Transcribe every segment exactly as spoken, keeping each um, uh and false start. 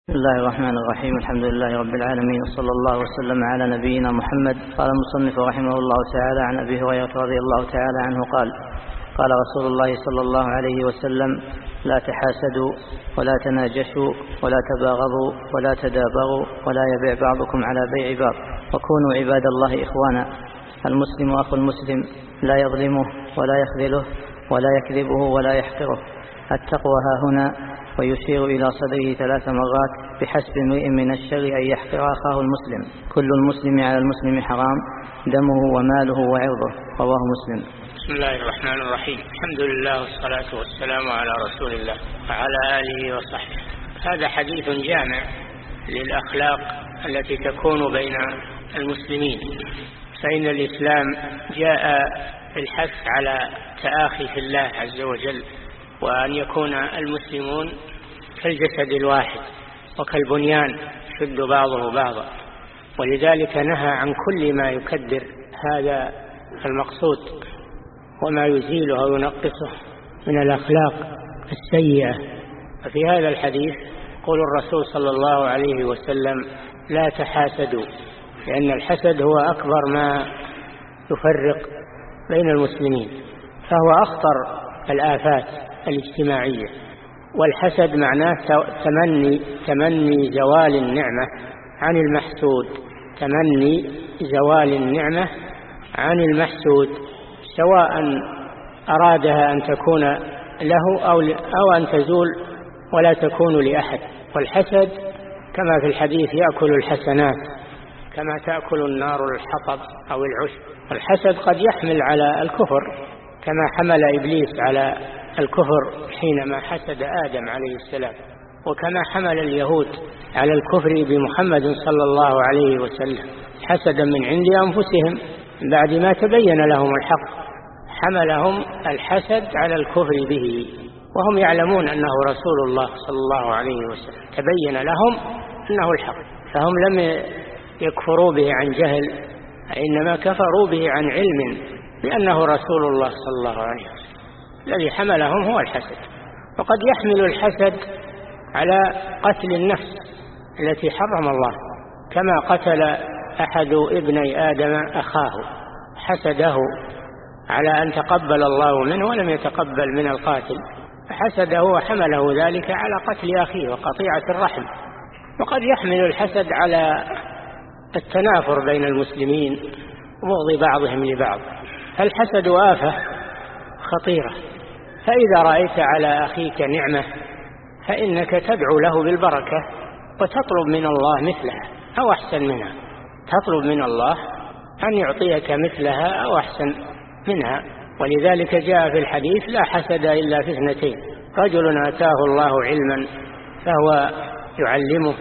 بسم الله الرحمن الرحيم. الحمد لله رب العالمين، وصلى الله وسلم على نبينا محمد. قال المصنف رحمه الله تعالى عن أبي هريرة رضي الله تعالى عنه قال قال رسول الله صلى الله عليه وسلم: لا تحاسدوا ولا تناجشوا ولا تباغضوا ولا تدابروا ولا يبيع بعضكم على بيع بعض، وكونوا عباد الله إخوانا. المسلم أخو المسلم، لا يظلمه ولا يخذله ولا يكذبه ولا يحقره. التقوى ها هنا، ويشير إلى صدره ثلاث مرات: بحسب امرئ من الشر أن يحقر أخاه المسلم، كل المسلم على المسلم حرام، دمه وماله وعرضه. رواه مسلم. بسم الله الرحمن الرحيم. الحمد لله والصلاة والسلام على رسول الله وعلى آله وصحبه. هذا حديث جامع للأخلاق التي تكون بين المسلمين، فإن الإسلام جاء بالحث على تآخي في الله عز وجل، وأن يكون المسلمون كالجسد الواحد وكالبنيان يشد بعضه بعضا، ولذلك نهى عن كل ما يكدر هذا المقصود وما يزيله أو ينقصه من الأخلاق السيئة. ففي هذا الحديث قول الرسول صلى الله عليه وسلم: لا تحاسدوا، لأن الحسد هو أكبر ما يفرق بين المسلمين، فهو أخطر الآفات الاجتماعية. والحسد معناه تمني تمني زوال النعمة عن المحسود، تمني زوال النعمة عن المحسود، سواء أرادها أن تكون له أو أو أن تزول ولا تكون لأحد. والحسد كما في الحديث يأكل الحسنات كما تأكل النار الحطب أو العشب. والحسد قد يحمل على الكفر، كما حمل إبليس على الكفر حينما حسد آدم عليه السلام، وكما حمل اليهود على الكفر بمحمد صلى الله عليه وسلم حسدا من عند أنفسهم بعد ما تبين لهم الحق، حملهم الحسد على الكفر به وهم يعلمون أنه رسول الله صلى الله عليه وسلم، تبين لهم أنه الحق، فهم لم يكفروا به عن جهل، إنما كفروا به عن علم لأنه رسول الله صلى الله عليه وسلم. الذي حملهم هو الحسد. وقد يحمل الحسد على قتل النفس التي حرم الله، كما قتل أحد ابني آدم أخاه، حسده على أن تقبل الله منه ولم يتقبل من القاتل، فحسده وحمله ذلك على قتل أخيه وقطيعة الرحم. وقد يحمل الحسد على التنافر بين المسلمين وبغض بعضهم لبعض. الحسد آفة خطيرة، فإذا رأيت على أخيك نعمة فإنك تدعو له بالبركة وتطلب من الله مثلها أو أحسن منها، تطلب من الله أن يعطيك مثلها أو أحسن منها. ولذلك جاء في الحديث: لا حسد إلا في اثنتين: رجل آتاه الله علما فهو يعلمه،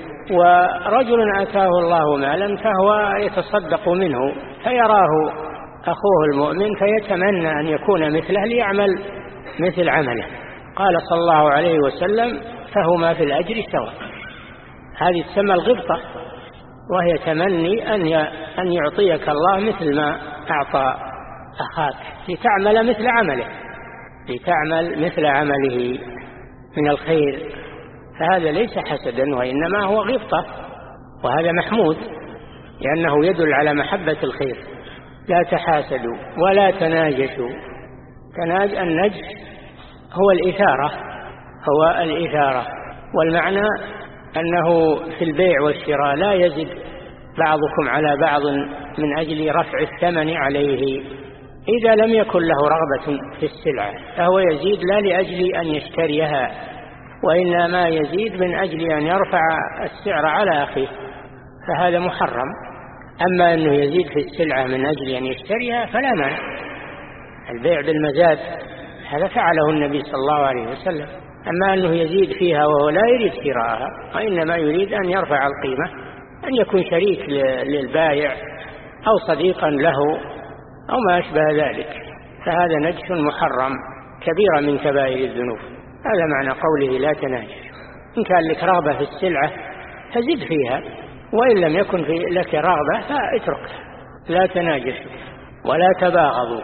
ورجل آتاه الله مالا فهو يتصدق منه فيراه أخوه المؤمن فيتمنى أن يكون مثله ليعمل مثل عمله. قال صلى الله عليه وسلم: فهما في الأجر سواء. هذه تسمى الغبطة، وهي تمني أن يعطيك الله مثل ما أعطى أخاك لتعمل مثل عمله لتعمل مثل عمله من الخير. فهذا ليس حسدا، وإنما هو غبطة، وهذا محمود لأنه يدل على محبة الخير. لا تحاسدوا ولا تناجشوا. تناج النجش هو الإثارة هو الإثارة والمعنى أنه في البيع والشراء لا يزد بعضكم على بعض من أجل رفع الثمن عليه. إذا لم يكن له رغبة في السلعة فهو يزيد لا لأجل أن يشتريها، وإنما يزيد من أجل أن يرفع السعر على أخيه، فهذا محرم. أما أنه يزيد في السلعة من أجل أن يشتريها فلا مانع. البيع بالمزاد هذا فعله النبي صلى الله عليه وسلم. أما أنه يزيد فيها وهو لا يريد شراءها، وإنما يريد أن يرفع القيمة، أن يكون شريك للبائع أو صديقا له أو ما أشبه ذلك، فهذا نجس محرم كبيرة من كبائر الذنوب. هذا معنى قوله: لا تناجش. إن كان لك رغبة في السلعة فزد فيها، وإن لم يكن في لك رغبة فاتركها. لا تناجشوا ولا تباغضوا.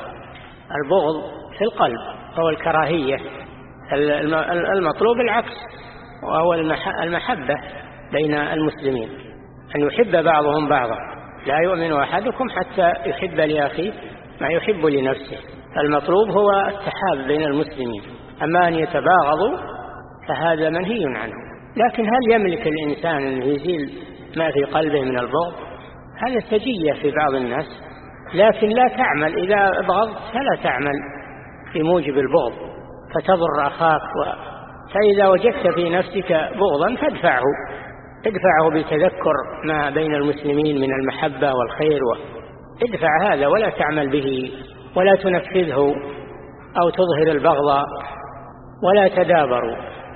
البغض في القلب هو الكراهية، المطلوب العكس، وهو المحبة بين المسلمين، أن يحب بعضهم بعضا. لا يؤمن أحدكم حتى يحب لأخيه ما يحب لنفسه. المطلوب هو التحاب بين المسلمين. أما أن يتباغضوا فهذا منهي عنه. لكن هل يملك الإنسان أن يزيل ما في قلبه من البغض؟ هذا سجية في بعض الناس، لكن لا تعمل إذا أبغضت فلا تعمل في موجب البغض فتضر أخاك. فإذا وجدت في نفسك بغضا فادفعه ادفعه بتذكر ما بين المسلمين من المحبة والخير، ادفع هذا ولا تعمل به ولا تنفذه أو تظهر البغض. ولا تدابروا.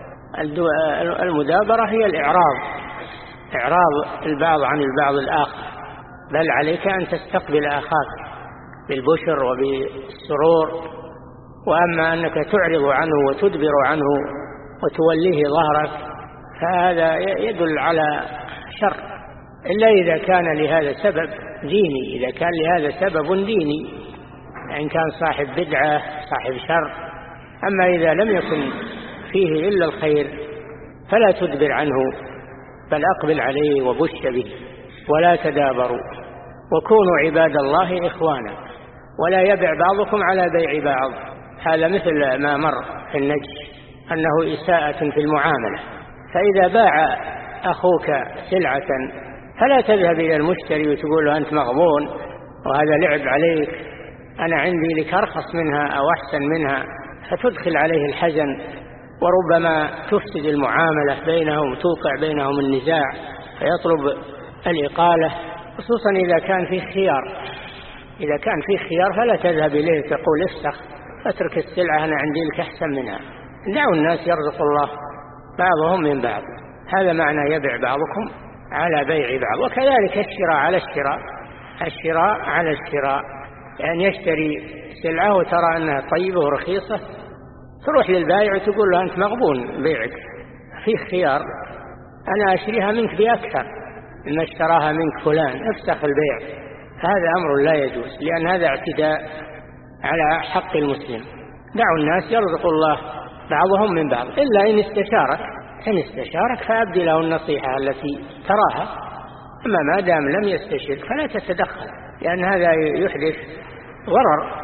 المدابرة هي الإعراض، إعراض البعض عن البعض الآخر، بل عليك أن تستقبل أخاك بالبشر وبالسرور. وأما أنك تعرض عنه وتدبر عنه وتوليه ظهرك فهذا يدل على شر، إلا إذا كان لهذا سبب ديني. إذا كان لهذا سبب ديني، إن كان صاحب بدعة صاحب شر. أما إذا لم يكن فيه إلا الخير فلا تدبر عنه، بل أقبل عليه وبش به. ولا تدابروا وكونوا عباد الله إخوانا ولا يبع بعضكم على بيع بعض. هذا مثل ما مر في النجش أنه إساءة في المعاملة. فإذا باع أخوك سلعة فلا تذهب إلى المشتري وتقول له أنت مغبون وهذا لعب عليك، أنا عندي لك أرخص منها أو أحسن منها، فتدخل عليه الحزن وربما تفسد المعاملة بينهم، توقع بينهم النزاع فيطلب الإقالة، خصوصا إذا كان فيه خيار. إذا كان فيه خيار فلا تذهب إليه تقول افسخ اترك السلعة أنا عندي لك أحسن منها. دعوا الناس يرزق الله بعضهم من بعض. هذا معنى يبيع بعضكم على بيع بعض. وكذلك الشراء على الشراء، الشراء على الشراء، يعني يشتري سلعة وترى أنها طيبة ورخيصة تروح للبائع وتقول له أنت مغبون بيعك، فيه خيار، أنا أشتريها منك بأكثر مما اشتراها منك فلان، افسخ البيع. هذا أمر لا يجوز، لأن هذا اعتداء على حق المسلم. دعوا الناس يرزق الله بعضهم من بعض، إلا إن استشارك إن استشارك فأبدي له النصيحة التي تراها. أما ما دام لم يستشر فلا تتدخل، لأن هذا يحدث ضرر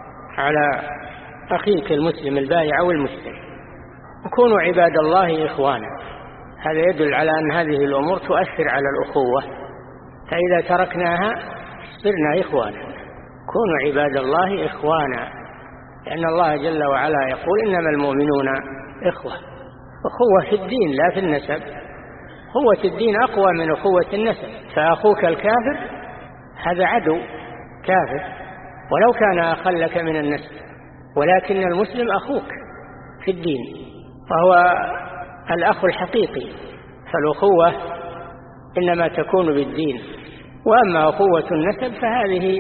على أخيك المسلم البائع أو المشتري. وكونوا عباد الله إخوانا، هذا يدل على أن هذه الأمور تؤثر على الأخوة، فإذا تركناها صرنا إخوانا. كونوا عباد الله إخوانا، لأن الله جل وعلا يقول إنما المؤمنون إخوة. أخوة في الدين لا في النسب. أخوة الدين أقوى من أخوة النسب. فأخوك الكافر هذا عدو كافر ولو كان أخل لك من النسب، ولكن المسلم أخوك في الدين وهو الأخ الحقيقي. فالأخوة إنما تكون بالدين. وأما أخوة النسب فهذه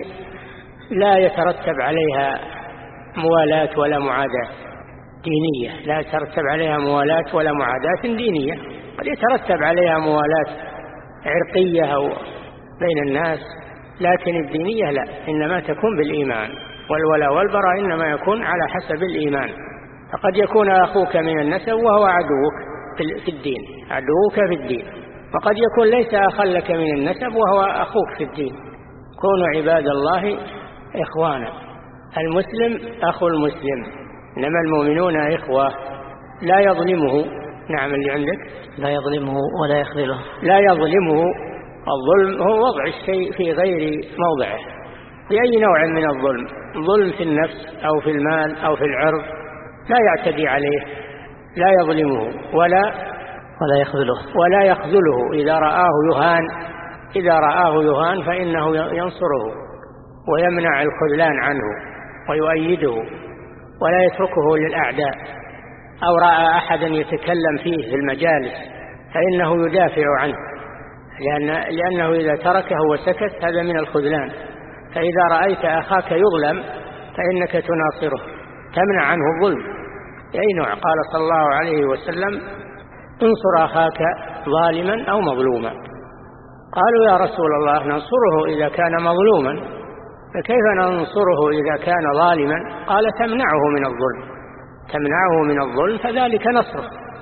لا يترتب عليها موالاة ولا معاداة دينية، لا يترتب عليها موالاة ولا معاداة دينية. قد يترتب عليها موالاة عرقية أو بين الناس، لكن الدينية لا، إنما تكون بالإيمان. والولاء والبراء إنما يكون على حسب الإيمان. فقد يكون أخوك من النسب وهو عدوك في الدين، عدوك في الدين، وقد يكون ليس أخل لك من النسب وهو أخوك في الدين. كونوا عباد الله إخوانا. المسلم أخو المسلم، إنما المؤمنون إخوة. لا يظلمه، نعم اللي عندك، لا يظلمه ولا يخذله. لا يظلمه. الظلم هو وضع الشيء في غير موضعه بأي نوع من الظلم، ظلم في النفس أو في المال أو في العرض، لا يعتدي عليه. لا يظلمه ولا ولا يخذله ولا يخذله. إذا رآه يهان إذا رآه يهان فإنه ينصره ويمنع الخذلان عنه ويؤيده ولا يتركه للأعداء. أو رأى أحدا يتكلم فيه في المجالس فإنه يدافع عنه، لأن لأنه إذا تركه وسكت هذا من الخذلان. فإذا رأيت أخاك يظلم فإنك تناصره، تمنع عنه الظلم أي نوع. قال صلى الله عليه وسلم انصر أخاك ظالما أو مظلوما. قالوا يا رسول الله ننصره إذا كان مظلوما، فكيف ننصره إذا كان ظالما؟ قال تمنعه من الظلم، تمنعه من الظلم فذلك نصره،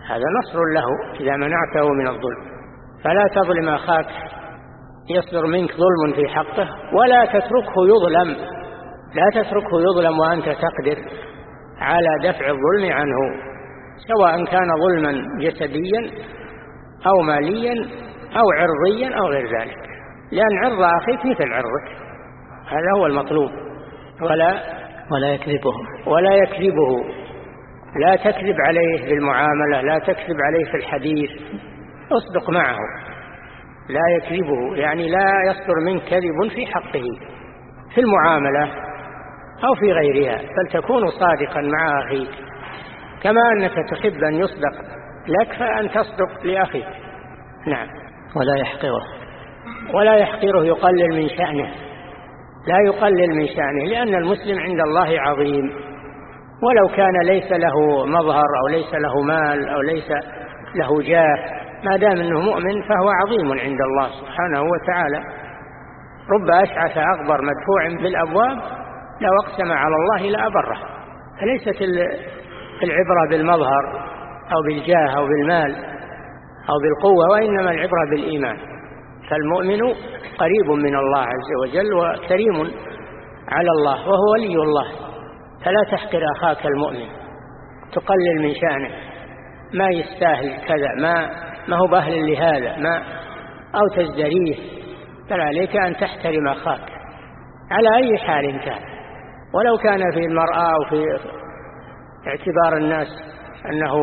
هذا نصر له إذا منعته من الظلم. فلا تظلم أخاك يصدر منك ظلم في حقه، ولا تتركه يظلم، لا تتركه يظلم وأنت تقدر على دفع الظلم عنه، سواء كان ظلما جسديا أو ماليا أو عرضيا أو غير ذلك، لأن عرض أخيك مثل عرضك، هذا هو المطلوب. ولا ولا يكذبه ولا يكذبه لا تكذب عليه بالمعاملة، لا تكذب عليه في الحديث، اصدق معه. لا يكذبه يعني لا يصدر منك كذب في حقه في المعاملة أو في غيرها، بل تكون صادقا مع أخيك، كما أنك تحب أن يصدق لك فأن تصدق لأخيك. نعم. ولا يحقره ولا يحقره يقلل من شأنه، لا يقلل من شأنه، لأن المسلم عند الله عظيم، ولو كان ليس له مظهر أو ليس له مال أو ليس له جاه، ما دام أنه مؤمن فهو عظيم عند الله سبحانه وتعالى. رب أشعث أغبر مدفوع بالأبواب لو أقسم على الله لأبره. فليست العبرة بالمظهر أو بالجاه أو بالمال أو بالقوة، وإنما العبرة بالإيمان. فالمؤمن قريب من الله عز وجل وكريم على الله وهو ولي الله. فلا تحقر أخاك المؤمن، تقلل من شأنه، ما يستاهل كذا، ما ما هو بأهل لهذا، ما أو تزدريه، بل عليك أن تحترم أخاك على أي حال كان، ولو كان في المرأة أو في اعتبار الناس أنه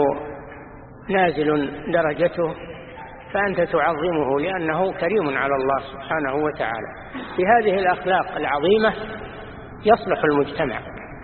نازل درجته، فأنت تعظمه لأنه كريم على الله سبحانه وتعالى. في هذه الأخلاق العظيمة يصلح المجتمع،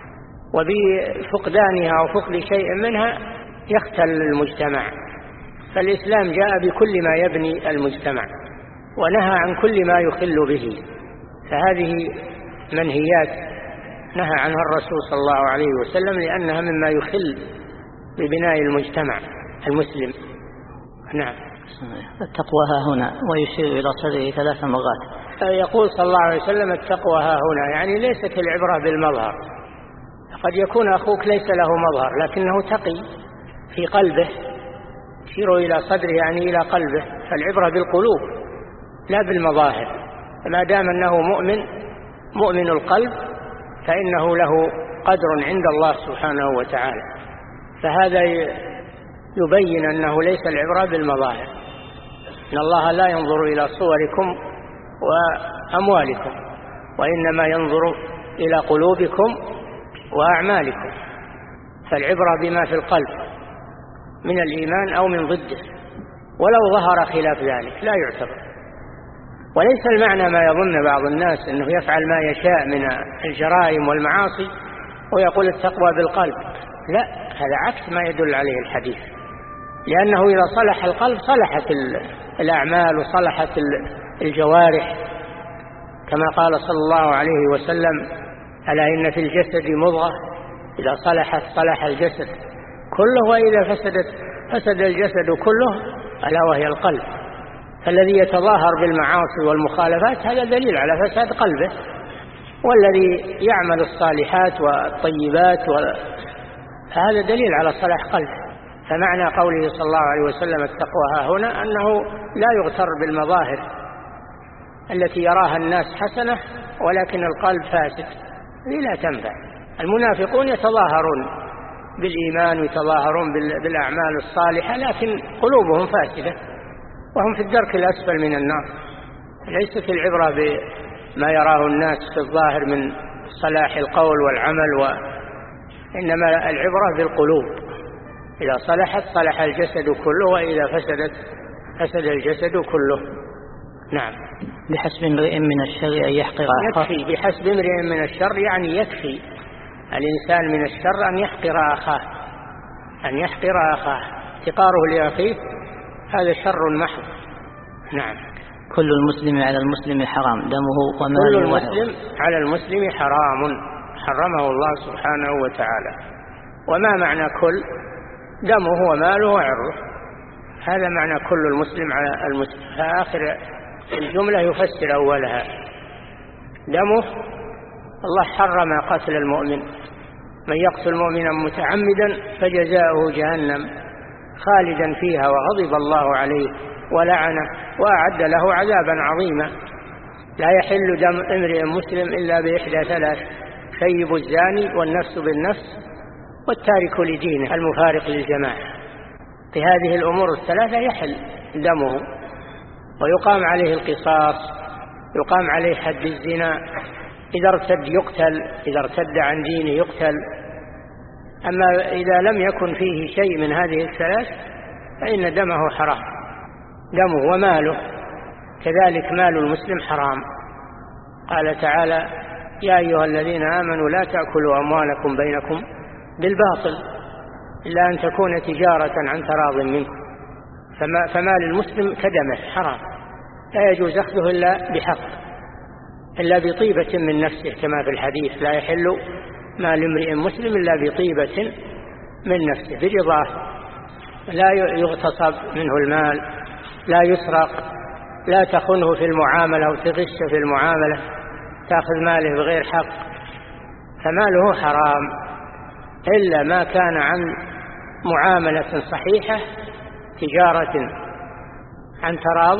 وبفقدانها أو فقد شيء منها يختل المجتمع. فالإسلام جاء بكل ما يبني المجتمع ونهى عن كل ما يخل به، فهذه منهيات نهى عنها الرسول صلى الله عليه وسلم، لأنها مما يخل ببناء المجتمع المسلم. نعم. التقوى ها هنا، ويشير إلى صدره ثلاث مرات. يقول صلى الله عليه وسلم التقوى ها هنا، يعني ليست العبرة بالمظهر. قد يكون أخوك ليس له مظهر لكنه تقي في قلبه، يشير إلى صدره يعني إلى قلبه، فالعبرة بالقلوب لا بالمظاهر. ما دام أنه مؤمن مؤمن القلب فإنه له قدر عند الله سبحانه وتعالى. فهذا يبين أنه ليس العبرة بالمظاهر، إن الله لا ينظر إلى صوركم وأموالكم، وإنما ينظر إلى قلوبكم وأعمالكم. فالعبرة بما في القلب من الإيمان أو من ضده، ولو ظهر خلاف ذلك لا يعتبر. وليس المعنى ما يظن بعض الناس أنه يفعل ما يشاء من الجرائم والمعاصي ويقول التقوى بالقلب، لا، هذا عكس ما يدل عليه الحديث، لأنه إذا صلح القلب صلحت الأعمال وصلحت الجوارح، كما قال صلى الله عليه وسلم: ألا إن في الجسد مضغة إذا صلحت صلح الجسد كله، وإذا فسدت فسد الجسد كله، ألا وهي القلب. فالذي يتظاهر بالمعاصي والمخالفات هذا دليل على فساد قلبه، والذي يعمل الصالحات والطيبات هذا دليل على صلاح قلبه. فمعنى قوله صلى الله عليه وسلم التقوى ها هنا أنه لا يغتر بالمظاهر التي يراها الناس حسنة ولكن القلب فاسد، هذه لا تنفع. المنافقون يتظاهرون بالإيمان ويتظاهرون بالأعمال الصالحة لكن قلوبهم فاسدة وهم في الدرك الأسفل من النار. ليست العبرة بما يراه الناس في الظاهر من صلاح القول والعمل، وإنما العبرة بالقلوب، إذا صلحت صلح الجسد كله، وإذا فسدت فسد الجسد كله. نعم. بحسب امرئ من الشر أن يحقر أخاه. يكفي بحسب امرئ من الشر يعني يكفي الإنسان من الشر أن يحقر أخاه، أن يحقر أخاه، احتقاره لأخيه هذا شر محض. نعم. كل المسلم على المسلم حرام دمه وماله. كل المسلم على المسلم حرام حرمه الله سبحانه وتعالى. وما معنى كل؟ دمه وماله وعرضه، هذا معنى كل المسلم على المسلم. فآخر الجملة يفسر أولها. دمه، الله حرم قتل المؤمن، من يقتل مؤمنا متعمدا فجزاؤه جهنم خالدا فيها وغضب الله عليه ولعنه وأعد له عذابا عظيما. لا يحل دم امرئ مسلم إلا بإحدى ثلاث: ثيب الزاني والنفس بالنفس والتارك لدينه المفارق للجماعة. في هذه الأمور الثلاثة يحل دمه ويقام عليه القصاص، يقام عليه حد الزنا، إذا ارتد يقتل، إذا ارتد عن دينه يقتل. أما إذا لم يكن فيه شيء من هذه الثلاث فإن دمه حرام، دمه وماله كذلك، مال المسلم حرام. قال تعالى: يا أيها الذين آمنوا لا تأكلوا أموالكم بينكم بالباطل إلا أن تكون تجارة عن تراض منكم. فمال المسلم كدمه حرام، لا يجوز أخذه إلا بحق، إلا بطيبة من نفسه، كما في الحديث: لا يحل مال امرئ مسلم إلا بطيبة من نفسه برضاه. لا يغتصب منه المال، لا يسرق، لا تخنه في المعاملة وتغش في المعاملة، تأخذ ماله بغير حق، فماله حرام إلا ما كان عن معاملة صحيحة، تجارة عن تراض.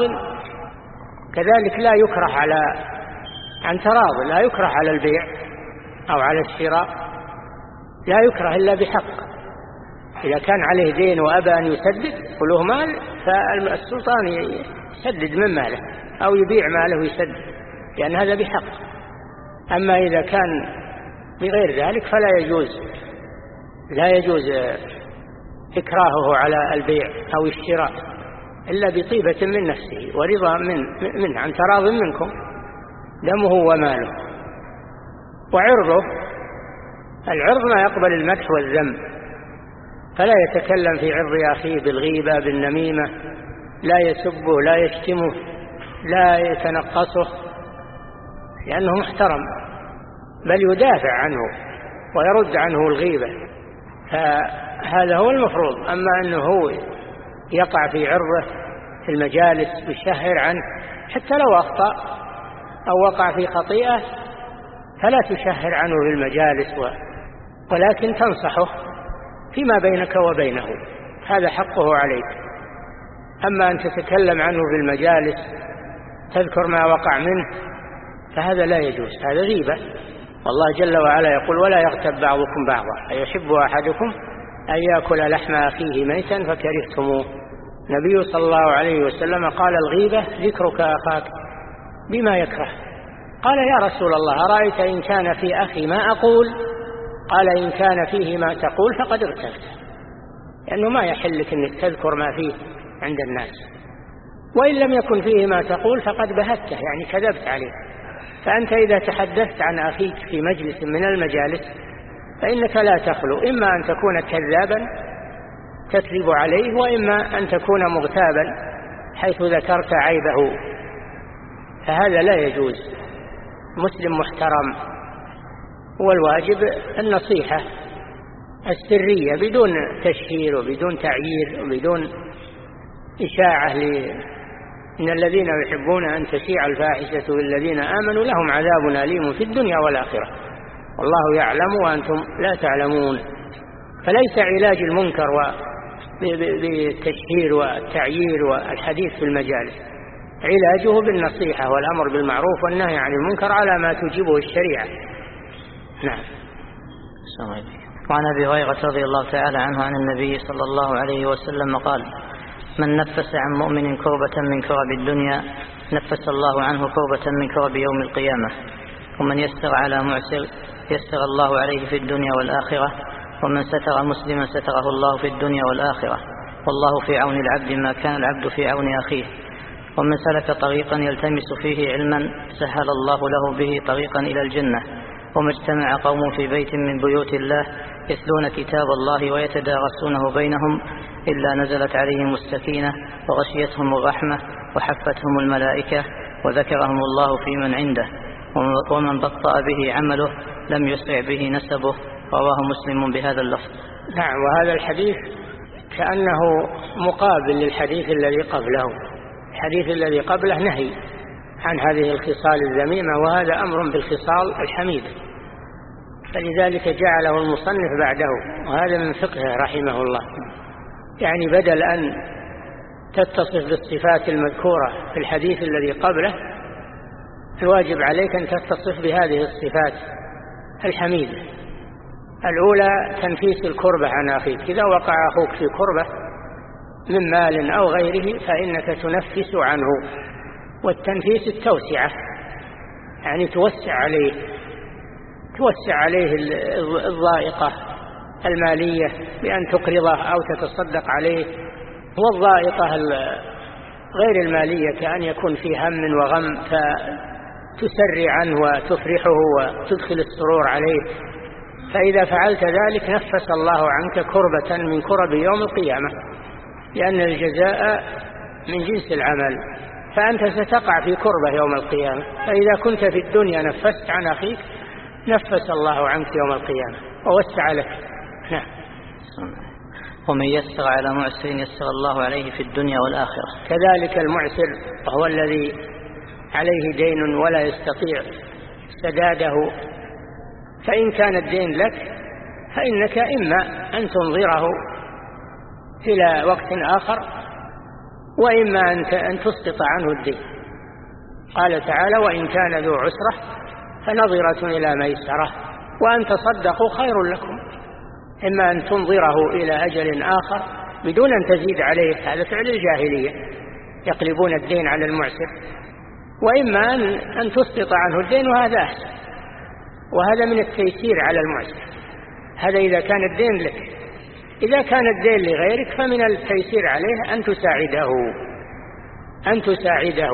كذلك لا يكره على عن تراض، لا يكره على البيع أو على الشراء، لا يكره إلا بحق. إذا كان عليه دين وأبى أن يسدد وله مال فالسلطان يسدد من ماله أو يبيع ماله ويسدد، لأن هذا بحق. أما إذا كان بغير ذلك فلا يجوز لا يجوز إكراهه على البيع أو الشراء إلا بطيبة من نفسه ورضا من منه عن تراض منكم، دمه وماله. وعرضه، العرض ما يقبل المدح والذم، فلا يتكلم في عرض أخيه بالغيبة بالنميمة، لا يسبه، لا يشتمه، لا يتنقصه، لأنه محترم، بل يدافع عنه ويرد عنه الغيبة، فهذا هو المفروض. أما أنه هو يقع في عرضه في المجالس ويشهر عنه، حتى لو أخطأ أو وقع في خطيئة فلا تشهر عنه في المجالس، ولكن تنصحه فيما بينك وبينه، هذا حقه عليك. أما أن تتكلم عنه في المجالس تذكر ما وقع منه فهذا لا يجوز، هذا غيبة. والله جل وعلا يقول: ولا يغتب بعضكم بعضا أيحب أحدكم أن يأكل لحم أخيه ميتا فكرهتموه. النبي صلى الله عليه وسلم قال: الغيبة ذكرك أخاك بما يكره. قال: يا رسول الله أرأيت إن كان في أخي ما أقول؟ قال: إن كان فيه ما تقول فقد ارتبت، لأنه ما يحلك أنك تذكر ما فيه عند الناس، وإن لم يكن فيه ما تقول فقد بهته، يعني كذبت عليه. فأنت إذا تحدثت عن أخيك في مجلس من المجالس فإنك لا تخلو، إما أن تكون كذابا تكذب عليه، وإما أن تكون مغتابا حيث ذكرت عيبه، فهذا لا يجوز. مسلم محترم، والواجب النصيحة السرية بدون تشهير وبدون تعيير وبدون إشاعة إن الذين يحبون أن تشيع الفاحشة بالذين آمنوا لهم عذاب أليم في الدنيا والآخرة والله يعلم وأنتم لا تعلمون. فليس علاج المنكر بالتشهير والتعيير والحديث في المجالس، علاجه بالنصيحة والأمر بالمعروف والنهي عن المنكر على ما توجبه الشريعة. نعم. وعن أبي هريرة رضي الله تعالى عنه عن النبي صلى الله عليه وسلم قال: من نفس عن مؤمن كربة من كرب الدنيا نفس الله عنه كربة من كرب يوم القيامة، ومن يسر على معسر يسر الله عليه في الدنيا والآخرة، ومن ستر مسلما ستره الله في الدنيا والآخرة، والله في عون العبد ما كان العبد في عون أخيه. ومن سلك طريقا يلتمس فيه علما سهل الله له به طريقا إلى الجنة. وما اجتمع قوم في بيت من بيوت الله يتلون كتاب الله ويتدارسونه بينهم إلا نزلت عليهم السكينة وغشيتهم الرحمة وحفتهم الملائكة وذكرهم الله في من عنده. ومن بطأ به عمله لم يسرع به نسبه. رواه مسلم بهذا اللفظ. نعم. وهذا الحديث كأنه مقابل للحديث الذي قبله. الحديث الذي قبله نهي عن هذه الخصال الذميمة، وهذا أمر بالخصال الحميدة، فلذلك جعله المصنف بعده، وهذا من فقهه رحمه الله. يعني بدل أن تتصف بالصفات المذكورة في الحديث الذي قبله، الواجب عليك أن تتصف بهذه الصفات الحميدة. الأولى تنفيس الكربة عن أخيك، إذا وقع أخوك في كربة من مال أو غيره فإنك تنفس عنه. والتنفيس التوسعة، يعني توسع عليه توسع عليه الضائقة المالية بأن تقرضه أو تتصدق عليه، والضائقة غير المالية كأن يكون في هم وغم فتسري عنه وتفرحه وتدخل السرور عليه. فإذا فعلت ذلك نفس الله عنك كربة من كرب يوم القيامة، لأن الجزاء من جنس العمل، فأنت ستقع في كربة يوم القيامة. فإذا كنت في الدنيا نفست عن أخيك نفس الله عنك يوم القيامة ووسع لك. نعم. ومن يسر على معسر يسر الله عليه في الدنيا والآخرة. كذلك المعسر وهو الذي عليه دين ولا يستطيع سداده، فإن كان الدين لك فإنك إما أن تنظره إلى وقت آخر، وإما أن تسقط عنه الدين. قال تعالى: وإن كان ذو عسرة فنظرة إلى ميسرة وأن تصدقوا خير لكم. إما أن تنظره إلى أجل آخر بدون أن تزيد عليه، هذا فعل الجاهلية، يقلبون الدين على المعسر، وإما أن تسقط عنه الدين، وهذا أحسن، وهذا من التيسير على المعسر. هذا إذا كان الدين لك. إذا كان الدين لغيرك فمن التيسير عليه أن تساعده أن تساعده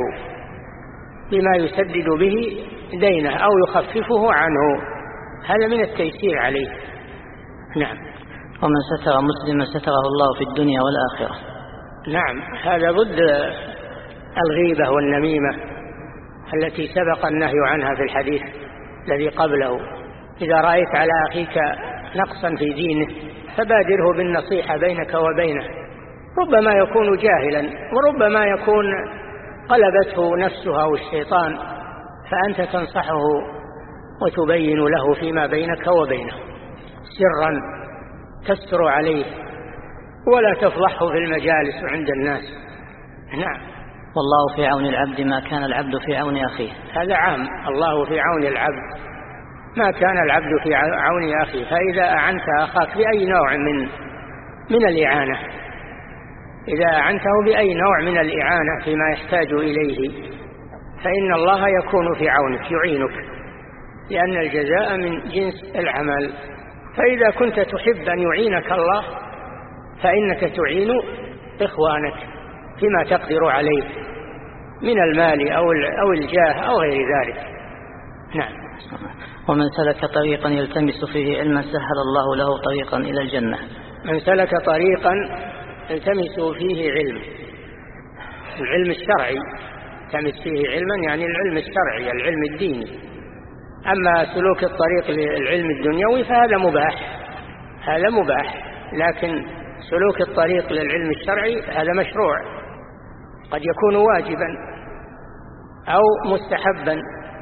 بما يسدد به دينه أو يخففه عنه، هذا من التيسير عليه. نعم. ومن ستر مسلما ستره الله في الدنيا والآخرة. نعم، هذا ضد الغيبة والنميمة التي سبق النهي عنها في الحديث الذي قبله. إذا رأيت على أخيك نقصا في دينه فبادره بالنصيحة بينك وبينه، ربما يكون جاهلا وربما يكون قلبته نفسه أو الشيطان، فأنت تنصحه وتبين له فيما بينك وبينه سرا، تستر عليه ولا تفضحه في المجالس عند الناس. نعم. والله في عون العبد ما كان العبد في عون أخيه. هذا عام، الله في عون العبد ما كان العبد في عون أخيه. فإذا أعنت أخاك بأي نوع من من الإعانة، إذا أعنته بأي نوع من الإعانة فيما يحتاج إليه فإن الله يكون في عونك يعينك، لأن الجزاء من جنس العمل. فإذا كنت تحب أن يعينك الله فإنك تعين إخوانك فيما تقدر عليه من المال أو الجاه أو غير ذلك. نعم. ومن سلك طريقا يلتمس فيه علما سهل الله له طريقا إلى الجنة. من سلك طريقا يلتمس فيه علم، العلم الشرعي، يلتمس فيه علما يعني العلم الشرعي العلم الديني. أما سلوك الطريق للعلم الدنيوي فهذا مباح، هذا مباح، لكن سلوك الطريق للعلم الشرعي هذا مشروع، قد يكون واجبا أو مستحبا.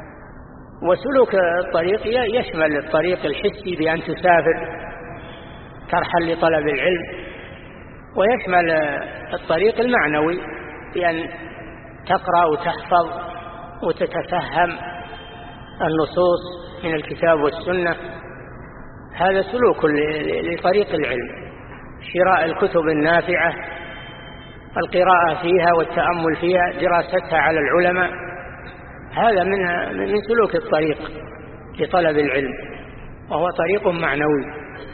وسلوك الطريق يشمل الطريق الحسي بأن تسافر ترحل لطلب العلم، ويشمل الطريق المعنوي بأن تقرأ وتحفظ وتتفهم النصوص من الكتاب والسنة. هذا سلوك لطريق العلم، شراء الكتب النافعة، القراءة فيها والتأمل فيها، دراستها على العلماء، هذا من من سلوك الطريق لطلب العلم، وهو طريق معنوي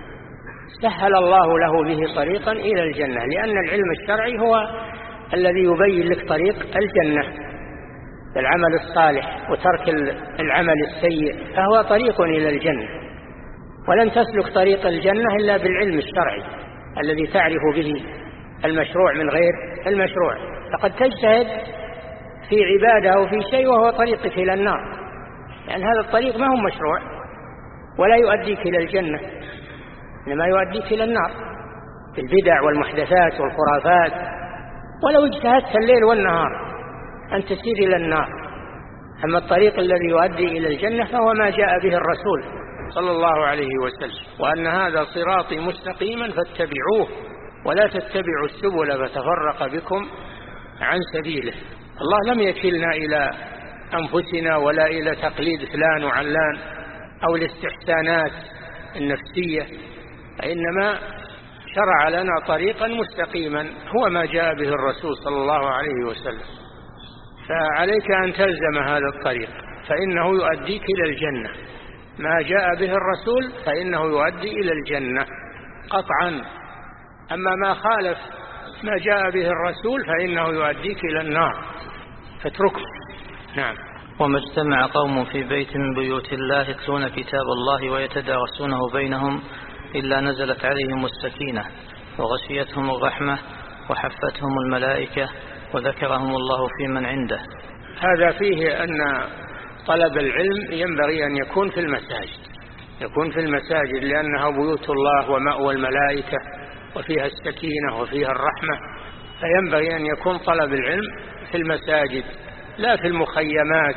سهل الله له به طريقا إلى الجنة، لأن العلم الشرعي هو الذي يبين لك طريق الجنة، العمل الصالح وترك العمل السيء، فهو طريق إلى الجنة. ولن تسلك طريق الجنة إلا بالعلم الشرعي الذي تعرف به المشروع من غير المشروع. فقد تجتهد في عبادة أو في شيء وهو طريقك إلى النار، لأن هذا الطريق ما هو مشروع ولا يؤديك إلى الجنة، إنما يؤديك إلى النار بالبدع والمحدثات والخرافات. ولو اجتهدت الليل والنهار أن تسير إلى النار. أما الطريق الذي يؤدي إلى الجنة فهو ما جاء به الرسول صلى الله عليه وسلم، وأن هذا صراطي مستقيما فاتبعوه ولا تتبعوا السبل فتفرق بكم عن سبيله. الله لم يكلنا إلى أنفسنا ولا إلى تقليد فلان وعلان أو الاستحسانات النفسية، إنما شرع لنا طريقا مستقيما هو ما جاء به الرسول صلى الله عليه وسلم، فعليك أن تلزم هذا الطريق فإنه يؤديك إلى الجنة. ما جاء به الرسول فإنه يؤدي إلى الجنة قطعا، أما ما خالف ما جاء به الرسول فإنه يؤديك إلى النار فاتركه. نعم. وما اجتمع قوم في بيت من بيوت الله يتلون كتاب الله ويتدارسونه بينهم إلا نزلت عليهم السكينة وغشيتهم الرحمة وحفتهم الملائكة وذكرهم الله في من عنده. هذا فيه أن طلب العلم ينبغي أن يكون في المساجد، يكون في المساجد لأنها بيوت الله ومأوى الملائكة وفيها السكينة وفيها الرحمة، فينبغي أن يكون طلب العلم في المساجد لا في المخيمات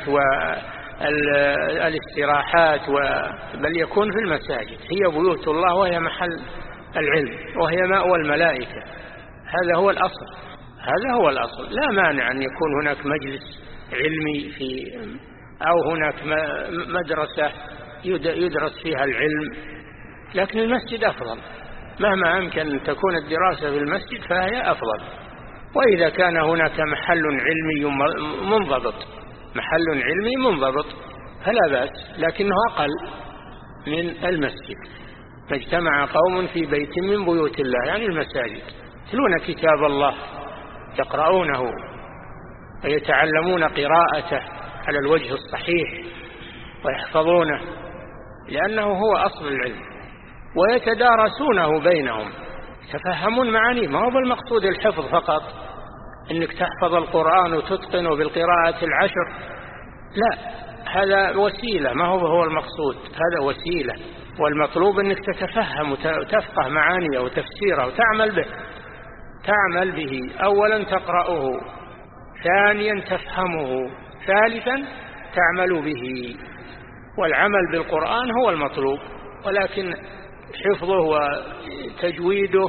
والاستراحات، بل يكون في المساجد. هي بيوت الله وهي محل العلم وهي مأوى الملائكة، هذا هو الأصل، هذا هو الأصل. لا مانع أن يكون هناك مجلس علمي في أو هناك مدرسة يدرس فيها العلم، لكن المسجد أفضل. مهما أمكن أن تكون الدراسة في المسجد فهي أفضل. وإذا كان هناك محل علمي منضبط محل علمي منضبط فلا بأس، لكنه أقل من المسجد. فاجتمع قوم في بيت من بيوت الله يعني المساجد يتلون كتاب الله يقرؤونه ويتعلمون قراءته على الوجه الصحيح ويحفظونه لأنه هو أصل العلم، ويتدارسونه بينهم يتفهمون معانيه. ما هو بالمقصود الحفظ فقط إنك تحفظ القرآن وتتقنه بالقراءة العشر، لا، هذا وسيلة، ما هو هو المقصود، هذا وسيلة. والمطلوب أنك تتفهم وتفقه معانيه وتفسيره وتعمل به، تعمل به. أولا تقرأه، ثانيا تفهمه، ثالثا تعمل به. والعمل بالقرآن هو المطلوب، ولكن حفظه وتجويده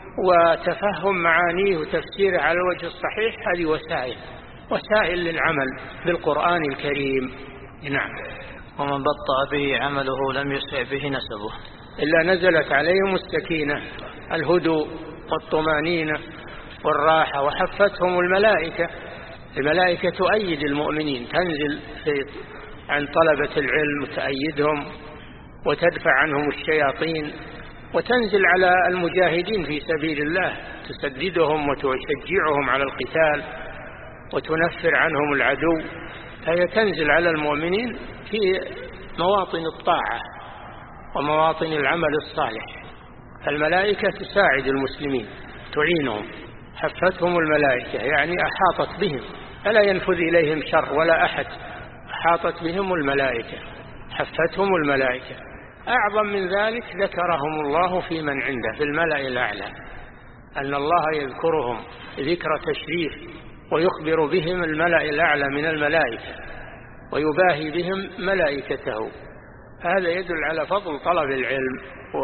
وتفهم معانيه وتفسيره على الوجه الصحيح هذه وسائل وسائل للعمل بالقرآن الكريم. نعم. ومن بطأ به عمله لم يسرع به نسبه إلا نزلت عليهم السكينة، الهدوء والطمانينة والراحة، وحفتهم الملائكة. الملائكة تؤيد المؤمنين، تنزل عن طلبة العلم تؤيدهم وتدفع عنهم الشياطين، وتنزل على المجاهدين في سبيل الله تسددهم وتشجعهم على القتال وتنفر عنهم العدو. فهي تنزل على المؤمنين في مواطن الطاعة ومواطن العمل الصالح. فالملائكة تساعد المسلمين تعينهم. حفتهم الملائكة يعني أحاطت بهم، فلا ينفذ إليهم شر ولا أحد، أحاطت بهم الملائكة، حفتهم الملائكة. أعظم من ذلك ذكرهم الله في من عنده في الملأ الأعلى، أن الله يذكرهم ذكر تشريف ويخبر بهم الملأ الأعلى من الملائكة ويباهي بهم ملائكته. هذا يدل على فضل طلب العلم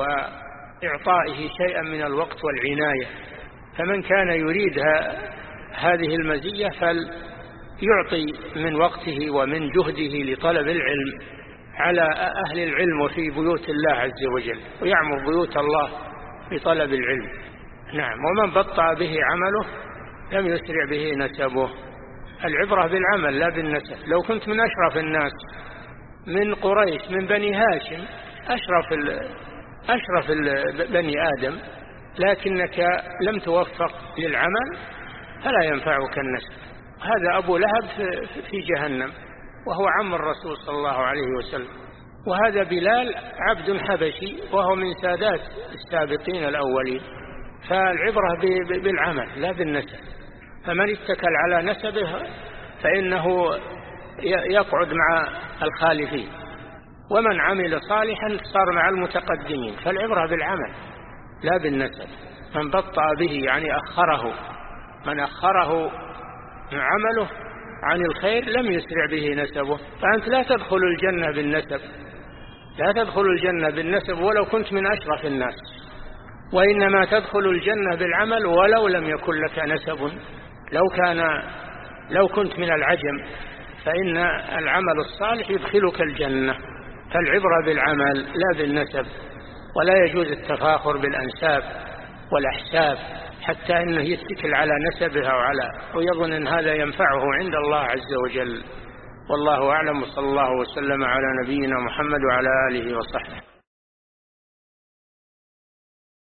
وإعطائه شيئا من الوقت والعناية. فمن كان يريد هذه المزية فليعطي من وقته ومن جهده لطلب العلم على أهل العلم وفي بيوت الله عز وجل، ويعمر بيوت الله بطلب العلم. نعم. ومن بطأ به عمله لم يسرع به نسبه. العبرة بالعمل لا بالنسب. لو كنت من أشرف الناس من قريش من بني هاشم، أشرف ال أشرف ال بني آدم، لكنك لم توفق للعمل فلا ينفعك النسب. هذا أبو لهب في جهنم وهو عم الرسول صلى الله عليه وسلم، وهذا بلال عبد حبشي وهو من سادات السابقين الأولين. فالعبرة بالعمل لا بالنسب. فمن اتكل على نسبه فإنه يقعد مع الخالفين، ومن عمل صالحا صار مع المتقدمين. فالعبرة بالعمل لا بالنسب. من بطأ به يعني أخره، من أخره عمله عن الخير لم يسرع به نسبه. فأنت لا تدخل الجنة بالنسب، لا تدخل الجنة بالنسب ولو كنت من أشرف الناس. وإنما تدخل الجنة بالعمل ولو لم يكن لك نسب. لو كان لو كنت من العجم فإن العمل الصالح يدخلك الجنة. فالعبرة بالعمل لا بالنسب، ولا يجوز التفاخر بالأنساب والأحساب حتى إنه يتكل على نسبها وعلى ويظن أن هذا ينفعه عند الله عز وجل. والله أعلم، وصلى الله وسلم على نبينا محمد وعلى آله وصحبه.